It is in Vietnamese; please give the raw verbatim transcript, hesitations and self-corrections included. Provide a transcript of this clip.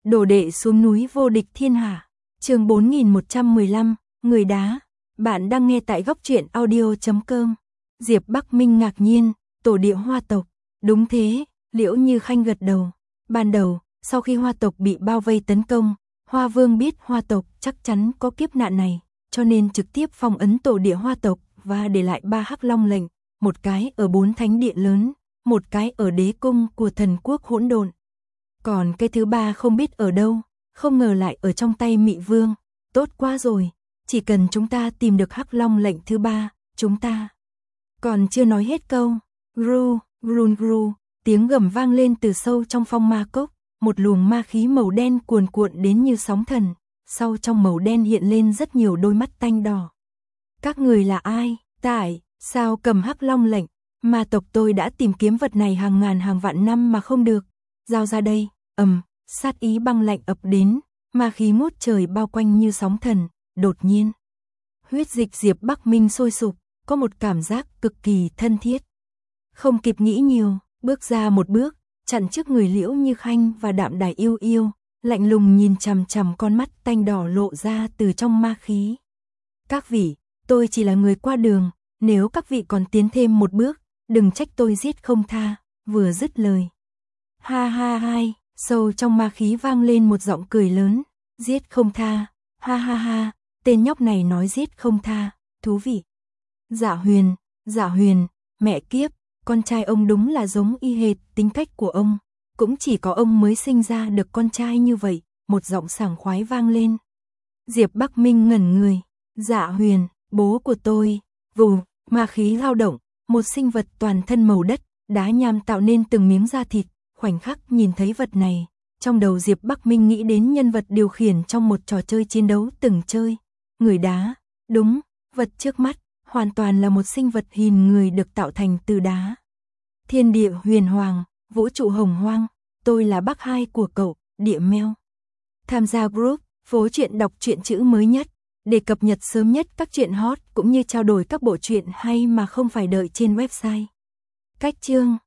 Đồ đệ xuống núi vô địch thiên hạ. Chương bốn nghìn một trăm mười lăm, người đá. Bạn đang nghe tại góc truyện audio chấm com. Diệp Bắc Minh ngạc nhiên, tổ địa Hoa tộc. Đúng thế, Liễu Như Khanh gật đầu. Ban đầu, sau khi Hoa tộc bị bao vây tấn công, Hoa Vương biết Hoa tộc chắc chắn có kiếp nạn này, cho nên trực tiếp phong ấn tổ địa Hoa tộc và để lại ba hắc long lệnh, một cái ở bốn thánh địa lớn, một cái ở đế cung của thần quốc hỗn độn. Còn cái thứ ba không biết ở đâu, không ngờ lại ở trong tay Mị Vương. Tốt quá rồi, chỉ cần chúng ta tìm được hắc long lệnh thứ ba, chúng ta. Còn chưa nói hết câu, gru, grun gru, tiếng gầm vang lên từ sâu trong phong ma cốc, một luồng ma khí màu đen cuồn cuộn đến như sóng thần, sau trong màu đen hiện lên rất nhiều đôi mắt tanh đỏ. Các người là ai? Tại sao cầm hắc long lệnh? Ma tộc tôi đã tìm kiếm vật này hàng ngàn hàng vạn năm mà không được. Giao ra đây. Ầm, sát ý băng lạnh ập đến, ma khí ngút trời bao quanh như sóng thần. Đột nhiên, huyết dịch Diệp Bắc Minh sôi sục, có một cảm giác cực kỳ thân thiết. Không kịp nghĩ nhiều, bước ra một bước, chặn trước người Liễu Như Khanh và Đạm Đài Yêu Yêu, lạnh lùng nhìn chằm chằm con mắt tanh đỏ lộ ra từ trong ma khí. Các vị, tôi chỉ là người qua đường, nếu các vị còn tiến thêm một bước, đừng trách tôi giết không tha. Vừa dứt lời, ha ha hai, sâu trong ma khí vang lên một giọng cười lớn, giết không tha, ha ha ha, tên nhóc này nói giết không tha, thú vị. Dạ Huyền, Dạ Huyền, mẹ kiếp, con trai ông đúng là giống y hệt tính cách của ông, cũng chỉ có ông mới sinh ra được con trai như vậy, một giọng sảng khoái vang lên. Diệp Bắc Minh ngẩn người, Dạ Huyền, bố của tôi, vù, ma khí lao động, một sinh vật toàn thân màu đất, đá nham tạo nên từng miếng da thịt, khoảnh khắc nhìn thấy vật này, trong đầu Diệp Bắc Minh nghĩ đến nhân vật điều khiển trong một trò chơi chiến đấu từng chơi, người đá, đúng, vật trước mắt, hoàn toàn là một sinh vật hình người được tạo thành từ đá. Thiên địa huyền hoàng, vũ trụ hồng hoang, tôi là bác hai của cậu, địa meo. Tham gia group, phố truyện đọc truyện chữ mới nhất, để cập nhật sớm nhất các truyện hot cũng như trao đổi các bộ truyện hay mà không phải đợi trên website. Cách chương